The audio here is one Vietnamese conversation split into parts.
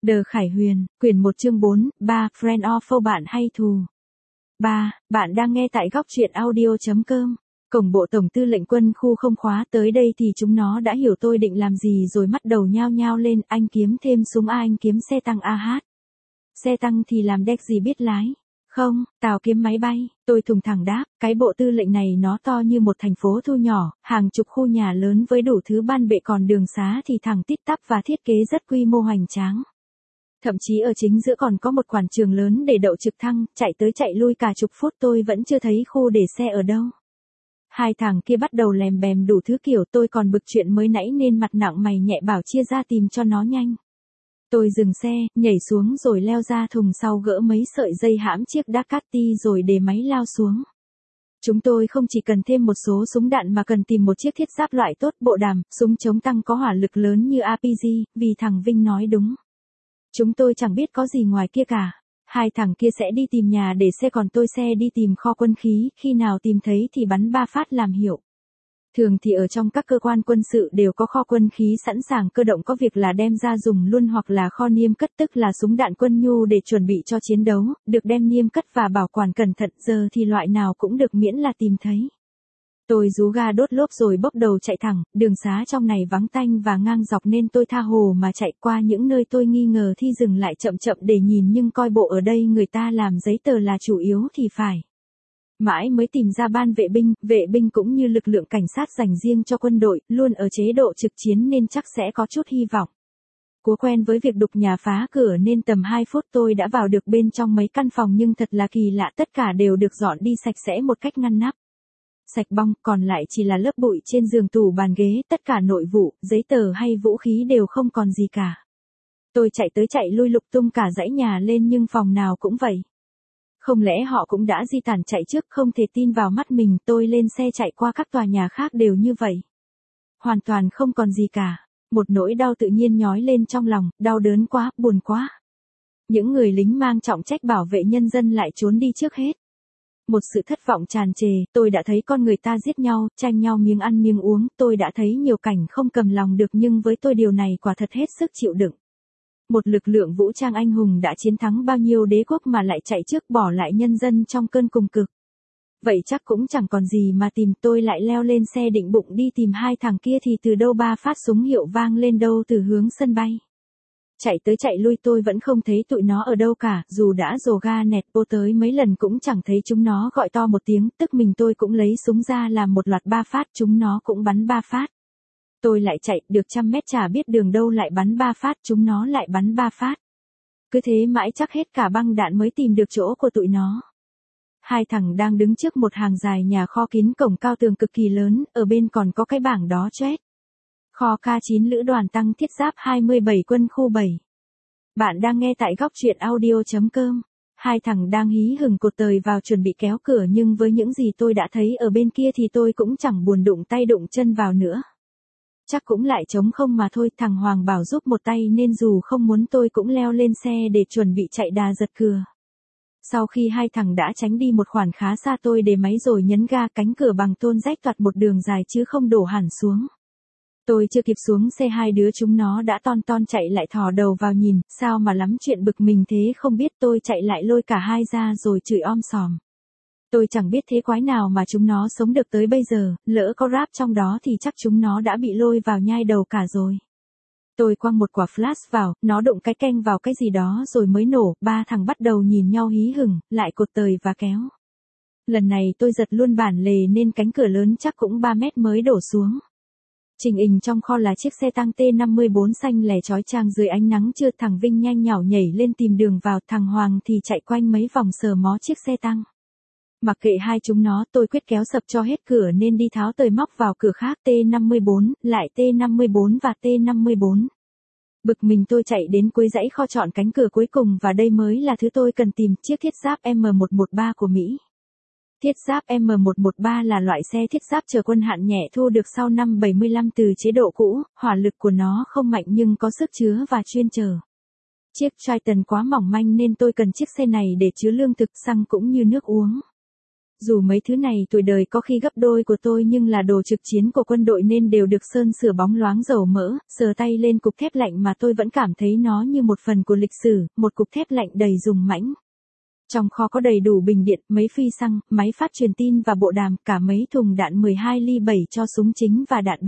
Đờ Khải Huyền, quyển 1 chương 4, 3, Friend or Foe bạn hay thù. 3. Bạn đang nghe tại góc truyện audio.com. Cổng bộ tổng tư lệnh quân khu không khóa tới đây thì chúng nó đã hiểu tôi định làm gì rồi mắt đầu nhao nhao lên. Anh kiếm thêm súng A, anh kiếm xe tăng AH. Xe tăng thì làm đếch gì biết lái. Không, tao kiếm máy bay. Tôi thùng thẳng đáp, cái bộ tư lệnh này nó to như một thành phố thu nhỏ, hàng chục khu nhà lớn với đủ thứ ban bệ, còn đường xá thì thẳng tít tắp và thiết kế rất quy mô hoành tráng. Thậm chí ở chính giữa còn có một quảng trường lớn để đậu trực thăng, chạy tới chạy lui cả chục phút tôi vẫn chưa thấy khu để xe ở đâu. Hai thằng kia bắt đầu lèm bèm đủ thứ kiểu, tôi còn bực chuyện mới nãy nên mặt nặng mày nhẹ bảo chia ra tìm cho nó nhanh. Tôi dừng xe, nhảy xuống rồi leo ra thùng sau gỡ mấy sợi dây hãm chiếc Ducati rồi để máy lao xuống. Chúng tôi không chỉ cần thêm một số súng đạn mà cần tìm một chiếc thiết giáp loại tốt, bộ đàm, súng chống tăng có hỏa lực lớn như RPG, vì thằng Vinh nói đúng. Chúng tôi chẳng biết có gì ngoài kia cả. Hai thằng kia sẽ đi tìm nhà để xe, còn tôi sẽ đi tìm kho quân khí, khi nào tìm thấy thì bắn 3 phát làm hiệu. Thường thì ở trong các cơ quan quân sự đều có kho quân khí sẵn sàng, cơ động có việc là đem ra dùng luôn, hoặc là kho niêm cất, tức là súng đạn quân nhu để chuẩn bị cho chiến đấu, được đem niêm cất và bảo quản cẩn thận. Giờ thì loại nào cũng được miễn là tìm thấy. Tôi rú ga đốt lốp rồi bốc đầu chạy thẳng, đường xá trong này vắng tanh và ngang dọc nên tôi tha hồ mà chạy qua những nơi tôi nghi ngờ thì dừng lại chậm chậm để nhìn, nhưng coi bộ ở đây người ta làm giấy tờ là chủ yếu thì phải. Mãi mới tìm ra ban vệ binh cũng như lực lượng cảnh sát dành riêng cho quân đội, luôn ở chế độ trực chiến nên chắc sẽ có chút hy vọng. Cố quen với việc đục nhà phá cửa nên tầm 2 phút tôi đã vào được bên trong mấy căn phòng, nhưng thật là kỳ lạ, tất cả đều được dọn đi sạch sẽ một cách ngăn nắp. Sạch bong, còn lại chỉ là lớp bụi trên giường, tủ bàn ghế, tất cả nội vụ, giấy tờ hay vũ khí đều không còn gì cả. Tôi chạy tới chạy lui lục tung cả dãy nhà lên nhưng phòng nào cũng vậy. Không lẽ họ cũng đã di tản chạy trước? Không thể tin vào mắt mình. Tôi lên xe chạy qua các tòa nhà khác đều như vậy. Hoàn toàn không còn gì cả. Một nỗi đau tự nhiên nhói lên trong lòng, đau đớn quá, buồn quá. Những người lính mang trọng trách bảo vệ nhân dân lại trốn đi trước hết. Một sự thất vọng tràn trề, tôi đã thấy con người ta giết nhau, tranh nhau miếng ăn miếng uống, tôi đã thấy nhiều cảnh không cầm lòng được, nhưng với tôi điều này quả thật hết sức chịu đựng. Một lực lượng vũ trang anh hùng đã chiến thắng bao nhiêu đế quốc mà lại chạy trước bỏ lại nhân dân trong cơn cùng cực. Vậy chắc cũng chẳng còn gì mà tìm. Tôi lại leo lên xe định bụng đi tìm hai thằng kia thì từ đâu 3 phát súng hiệu vang lên đâu từ hướng sân bay. Chạy tới chạy lui tôi vẫn không thấy tụi nó ở đâu cả, dù đã dồ ga nẹt bô tới mấy lần cũng chẳng thấy chúng nó gọi to một tiếng, tức mình tôi cũng lấy súng ra làm một loạt 3 phát, chúng nó cũng bắn 3 phát. Tôi lại chạy, được 100 mét chả biết đường đâu lại bắn 3 phát, chúng nó lại bắn 3 phát. Cứ thế mãi chắc hết cả băng đạn mới tìm được chỗ của tụi nó. Hai thằng đang đứng trước một hàng dài nhà kho kín, cổng cao tường cực kỳ lớn, ở bên còn có cái bảng đó chét. Kho K9 Lữ đoàn tăng thiết giáp 27 quân khu 7. Bạn đang nghe tại góc truyện audio.com. Hai thằng đang hí hửng cột tời vào chuẩn bị kéo cửa, nhưng với những gì tôi đã thấy ở bên kia thì tôi cũng chẳng buồn đụng tay đụng chân vào nữa. Chắc cũng lại trống không mà thôi. Thằng Hoàng bảo giúp một tay nên dù không muốn tôi cũng leo lên xe để chuẩn bị chạy đà giật cửa. Sau khi hai thằng đã tránh đi một khoảng khá xa, tôi để máy rồi nhấn ga, cánh cửa bằng tôn rách toạc một đường dài chứ không đổ hẳn xuống. Tôi chưa kịp xuống xe, hai đứa chúng nó đã ton chạy lại thò đầu vào nhìn, sao mà lắm chuyện bực mình thế không biết. Tôi chạy lại lôi cả hai ra rồi chửi om sòm. Tôi chẳng biết thế quái nào mà chúng nó sống được tới bây giờ, lỡ có rap trong đó thì chắc chúng nó đã bị lôi vào nhai đầu cả rồi. Tôi quăng một quả flash vào, nó đụng cái keng vào cái gì đó rồi mới nổ. 3 thằng bắt đầu nhìn nhau hí hửng, lại cột tời và kéo. Lần này tôi giật luôn bản lề nên cánh cửa lớn chắc cũng 3 mét mới đổ xuống. Trình hình trong kho là chiếc xe tăng T54 xanh lẻ chói chang dưới ánh nắng trưa. Thằng Vinh nhanh nhảu nhảy lên tìm đường vào, thằng Hoàng thì chạy quanh mấy vòng sờ mó chiếc xe tăng. Mặc kệ hai chúng nó, tôi quyết kéo sập cho hết cửa nên đi tháo tời móc vào cửa khác, T54, lại T54 và T54. Bực mình tôi chạy đến cuối dãy kho chọn cánh cửa cuối cùng, và đây mới là thứ tôi cần tìm, chiếc thiết giáp M113 của Mỹ. Thiết giáp M113 là loại xe thiết giáp chở quân hạng nhẹ thu được sau năm 75 từ chế độ cũ, hỏa lực của nó không mạnh nhưng có sức chứa và chuyên chở. Chiếc Triton quá mỏng manh nên tôi cần chiếc xe này để chứa lương thực, xăng cũng như nước uống. Dù mấy thứ này tuổi đời có khi gấp đôi của tôi nhưng là đồ trực chiến của quân đội nên đều được sơn sửa bóng loáng dầu mỡ, sờ tay lên cục thép lạnh mà tôi vẫn cảm thấy nó như một phần của lịch sử, một cục thép lạnh đầy dùng mãnh. Trong kho có đầy đủ bình điện, mấy phi xăng, máy phát truyền tin và bộ đàm, cả mấy thùng đạn 12 ly 7 cho súng chính và đạn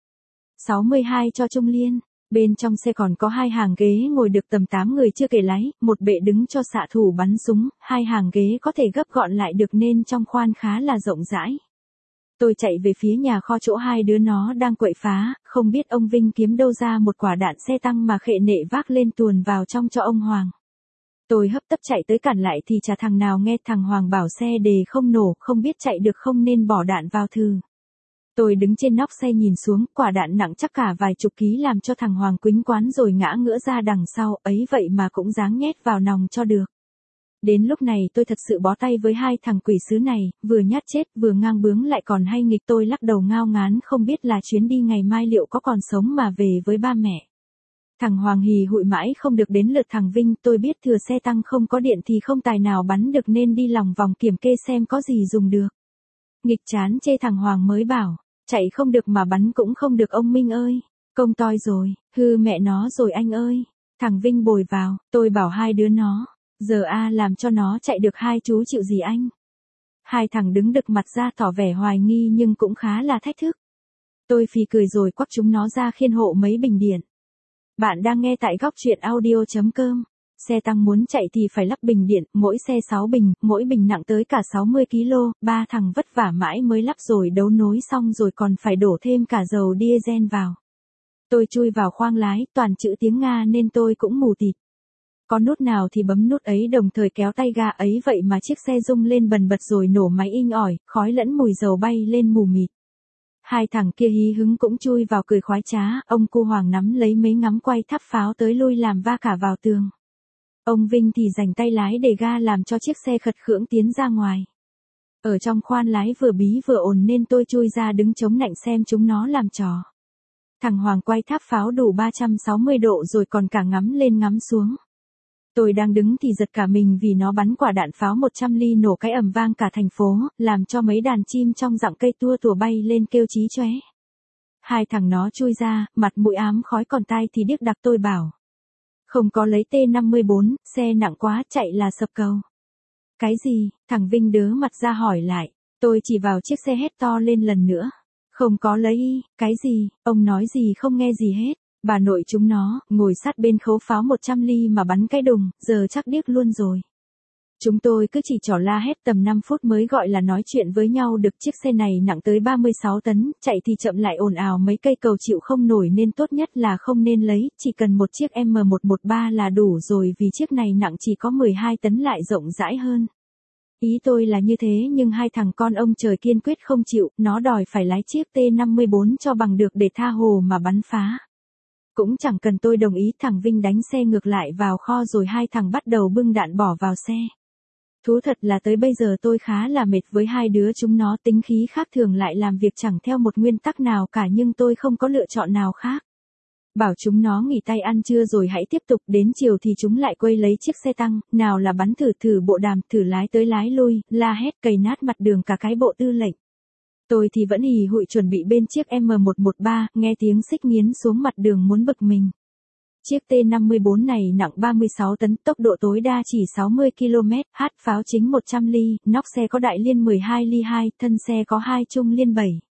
7.62 cho trung liên. Bên trong xe còn có 2 hàng ghế ngồi được tầm 8 người chưa kể lái, một bệ đứng cho xạ thủ bắn súng, 2 hàng ghế có thể gấp gọn lại được nên trong khoang khá là rộng rãi. Tôi chạy về phía nhà kho chỗ hai đứa nó đang quậy phá, không biết ông Vinh kiếm đâu ra một quả đạn xe tăng mà khệ nệ vác lên tuồn vào trong cho ông Hoàng. Tôi hấp tấp chạy tới cản lại thì chả thằng nào nghe, thằng Hoàng bảo xe đề không nổ, không biết chạy được không nên bỏ đạn vào thử. Tôi đứng trên nóc xe nhìn xuống, quả đạn nặng chắc cả vài chục ký làm cho thằng Hoàng quýnh quán rồi ngã ngửa ra đằng sau, ấy vậy mà cũng dáng nhét vào nòng cho được. Đến lúc này tôi thật sự bó tay với hai thằng quỷ sứ này, vừa nhát chết vừa ngang bướng lại còn hay nghịch. Tôi lắc đầu ngao ngán không biết là chuyến đi ngày mai liệu có còn sống mà về với ba mẹ. Thằng Hoàng hì hụi mãi không được đến lượt thằng Vinh, tôi biết thừa xe tăng không có điện thì không tài nào bắn được nên đi lòng vòng kiểm kê xem có gì dùng được. Nghịch chán chê thằng Hoàng mới bảo, chạy không được mà bắn cũng không được ông Minh ơi, công toi rồi, hư mẹ nó rồi anh ơi. Thằng Vinh bồi vào, tôi bảo hai đứa nó, giờ làm cho nó chạy được hai chú chịu gì anh. Hai thằng đứng đực mặt ra tỏ vẻ hoài nghi nhưng cũng khá là thách thức. Tôi phì cười rồi quắc chúng nó ra khiên hộ mấy bình điện. Bạn đang nghe tại góc truyện audio.com. Xe tăng muốn chạy thì phải lắp bình điện, mỗi xe 6 bình, mỗi bình nặng tới cả 60 kg, ba thằng vất vả mãi mới lắp rồi đấu nối xong rồi còn phải đổ thêm cả dầu diesel vào. Tôi chui vào khoang lái, toàn chữ tiếng Nga nên tôi cũng mù tịt. Có nút nào thì bấm nút ấy đồng thời kéo tay ga ấy vậy mà chiếc xe rung lên bần bật rồi nổ máy inh ỏi, khói lẫn mùi dầu bay lên mù mịt. Hai thằng kia hí hứng cũng chui vào cười khoái trá, ông cu Hoàng nắm lấy mấy ngắm quay thắp pháo tới lui làm va cả vào tường. Ông Vinh thì giành tay lái để ga làm cho chiếc xe khật khưỡng tiến ra ngoài. Ở trong khoang lái vừa bí vừa ồn nên tôi chui ra đứng chống nạnh xem chúng nó làm trò. Thằng Hoàng quay tháp pháo đủ 360 độ rồi còn cả ngắm lên ngắm xuống. Tôi đang đứng thì giật cả mình vì nó bắn quả đạn pháo 100 ly nổ cái ầm vang cả thành phố, làm cho mấy đàn chim trong rặng cây tua tủa bay lên kêu chí chóe. Hai thằng nó chui ra, mặt mũi ám khói còn tai thì điếc đặc. Tôi bảo. Không có lấy T54, xe nặng quá chạy là sập cầu. Cái gì? Thằng Vinh đớ mặt ra hỏi lại. Tôi chỉ vào chiếc xe hét to lên lần nữa. Không có lấy cái gì, ông nói gì không nghe gì hết. Bà nội chúng nó, ngồi sát bên khấu pháo 100 ly mà bắn cái đùng, giờ chắc điếc luôn rồi. Chúng tôi cứ chỉ trỏ la hét tầm 5 phút mới gọi là nói chuyện với nhau được. Chiếc xe này nặng tới 36 tấn, chạy thì chậm lại ồn ào mấy cây cầu chịu không nổi nên tốt nhất là không nên lấy, chỉ cần một chiếc M113 là đủ rồi vì chiếc này nặng chỉ có 12 tấn lại rộng rãi hơn. Ý tôi là như thế nhưng hai thằng con ông trời kiên quyết không chịu, nó đòi phải lái chiếc T54 cho bằng được để tha hồ mà bắn phá. Cũng chẳng cần tôi đồng ý, thằng Vinh đánh xe ngược lại vào kho rồi hai thằng bắt đầu bưng đạn bỏ vào xe. Thú thật là tới bây giờ tôi khá là mệt với hai đứa chúng nó, tính khí khác thường lại làm việc chẳng theo một nguyên tắc nào cả nhưng tôi không có lựa chọn nào khác. Bảo chúng nó nghỉ tay ăn trưa rồi hãy tiếp tục, đến chiều thì chúng lại quay lấy chiếc xe tăng, nào là bắn thử bộ đàm, thử lái tới lái lui, la hét cày nát mặt đường cả cái bộ tư lệnh. Tôi thì vẫn hì hụi chuẩn bị bên chiếc M113, nghe tiếng xích nghiến xuống mặt đường muốn bực mình. Chiếc T54 này nặng 36 tấn, tốc độ tối đa chỉ 60 km/h, pháo chính 100 ly, nóc xe có đại liên 12 ly 2, thân xe có 2 trung liên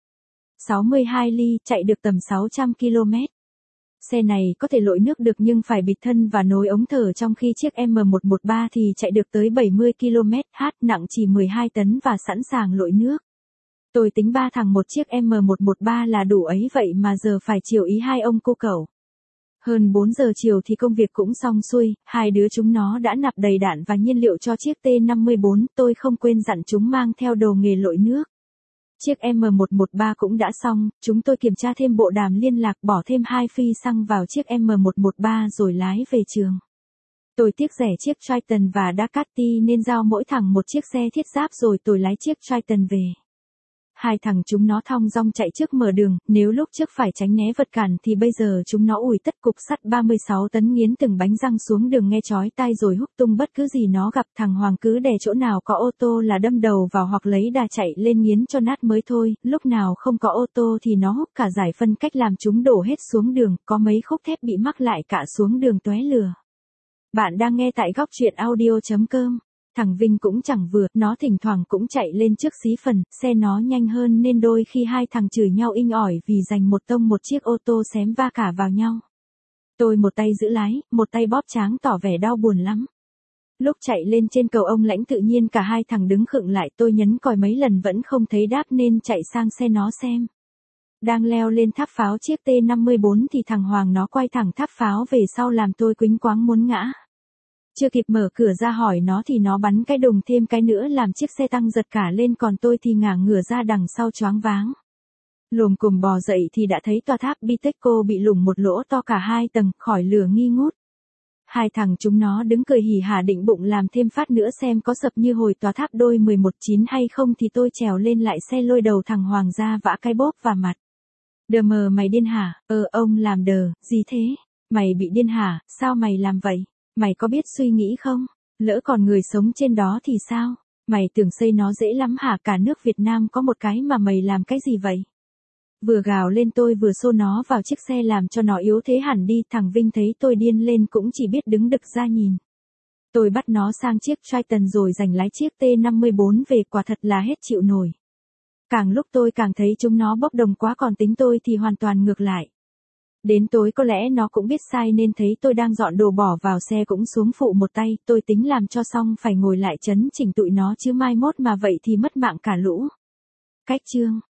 7.62 ly, chạy được tầm 600 km. Xe này có thể lội nước được nhưng phải bịt thân và nối ống thở, trong khi chiếc M113 thì chạy được tới 70 km/h, nặng chỉ 12 tấn và sẵn sàng lội nước. Tôi tính ba thằng một chiếc M113 là đủ ấy vậy mà giờ phải chiều ý hai ông cô cậu. Hơn 4 giờ chiều thì công việc cũng xong xuôi, hai đứa chúng nó đã nạp đầy đạn và nhiên liệu cho chiếc T54, tôi không quên dặn chúng mang theo đồ nghề lội nước. Chiếc M113 cũng đã xong, chúng tôi kiểm tra thêm bộ đàm liên lạc, bỏ thêm 2 phi xăng vào chiếc M113 rồi lái về trường. Tôi tiếc rẻ chiếc Triton và Ducati nên giao mỗi thằng một chiếc xe thiết giáp rồi tôi lái chiếc Triton về. Hai thằng chúng nó thong dong chạy trước mở đường, nếu lúc trước phải tránh né vật cản thì bây giờ chúng nó ủi tất cục sắt 36 tấn nghiến từng bánh răng xuống đường nghe chói tai rồi húc tung bất cứ gì nó gặp. Thằng Hoàng cứ đè chỗ nào có ô tô là đâm đầu vào hoặc lấy đà chạy lên nghiến cho nát mới thôi, lúc nào không có ô tô thì nó húc cả giải phân cách làm chúng đổ hết xuống đường, có mấy khúc thép bị mắc lại cả xuống đường tóe lửa. Bạn đang nghe tại góc truyện audio.com. Thằng Vinh cũng chẳng vừa, nó thỉnh thoảng cũng chạy lên trước xí phần, xe nó nhanh hơn nên đôi khi hai thằng chửi nhau inh ỏi vì giành một tông một chiếc ô tô xém va cả vào nhau. Tôi một tay giữ lái, một tay bóp tráng tỏ vẻ đau buồn lắm. Lúc chạy lên trên cầu ông Lãnh tự nhiên cả hai thằng đứng khựng lại, tôi nhấn còi mấy lần vẫn không thấy đáp nên chạy sang xe nó xem. Đang leo lên tháp pháo chiếc T54 thì thằng Hoàng nó quay thẳng tháp pháo về sau làm tôi quýnh quáng muốn ngã. Chưa kịp mở cửa ra hỏi nó thì nó bắn cái đùng thêm cái nữa làm chiếc xe tăng giật cả lên, còn tôi thì ngả ngửa ra đằng sau choáng váng. Lồm cồm bò dậy thì đã thấy tòa tháp Bitexco bị lủng một lỗ to cả 2 tầng, khỏi lửa nghi ngút. Hai thằng chúng nó đứng cười hỉ hả định bụng làm thêm phát nữa xem có sập như hồi tòa tháp đôi 11/9 hay không thì tôi trèo lên lại xe lôi đầu thằng Hoàng ra vã cái bốp vào mặt. Đờ mờ mày điên hả? Ông làm đờ, gì thế? Mày bị điên hả? Sao mày làm vậy? Mày có biết suy nghĩ không? Lỡ còn người sống trên đó thì sao? Mày tưởng xây nó dễ lắm hả? Cả nước Việt Nam có một cái mà mày làm cái gì vậy? Vừa gào lên tôi vừa xô nó vào chiếc xe làm cho nó yếu thế hẳn đi. Thằng Vinh thấy tôi điên lên cũng chỉ biết đứng đực ra nhìn. Tôi bắt nó sang chiếc Triton rồi giành lái chiếc T54 về, quả thật là hết chịu nổi. Càng lúc tôi càng thấy chúng nó bốc đồng quá, còn tính tôi thì hoàn toàn ngược lại. Đến tối có lẽ nó cũng biết sai nên thấy tôi đang dọn đồ bỏ vào xe cũng xuống phụ một tay, tôi tính làm cho xong phải ngồi lại chấn chỉnh tụi nó chứ mai mốt mà vậy thì mất mạng cả lũ. Cách chương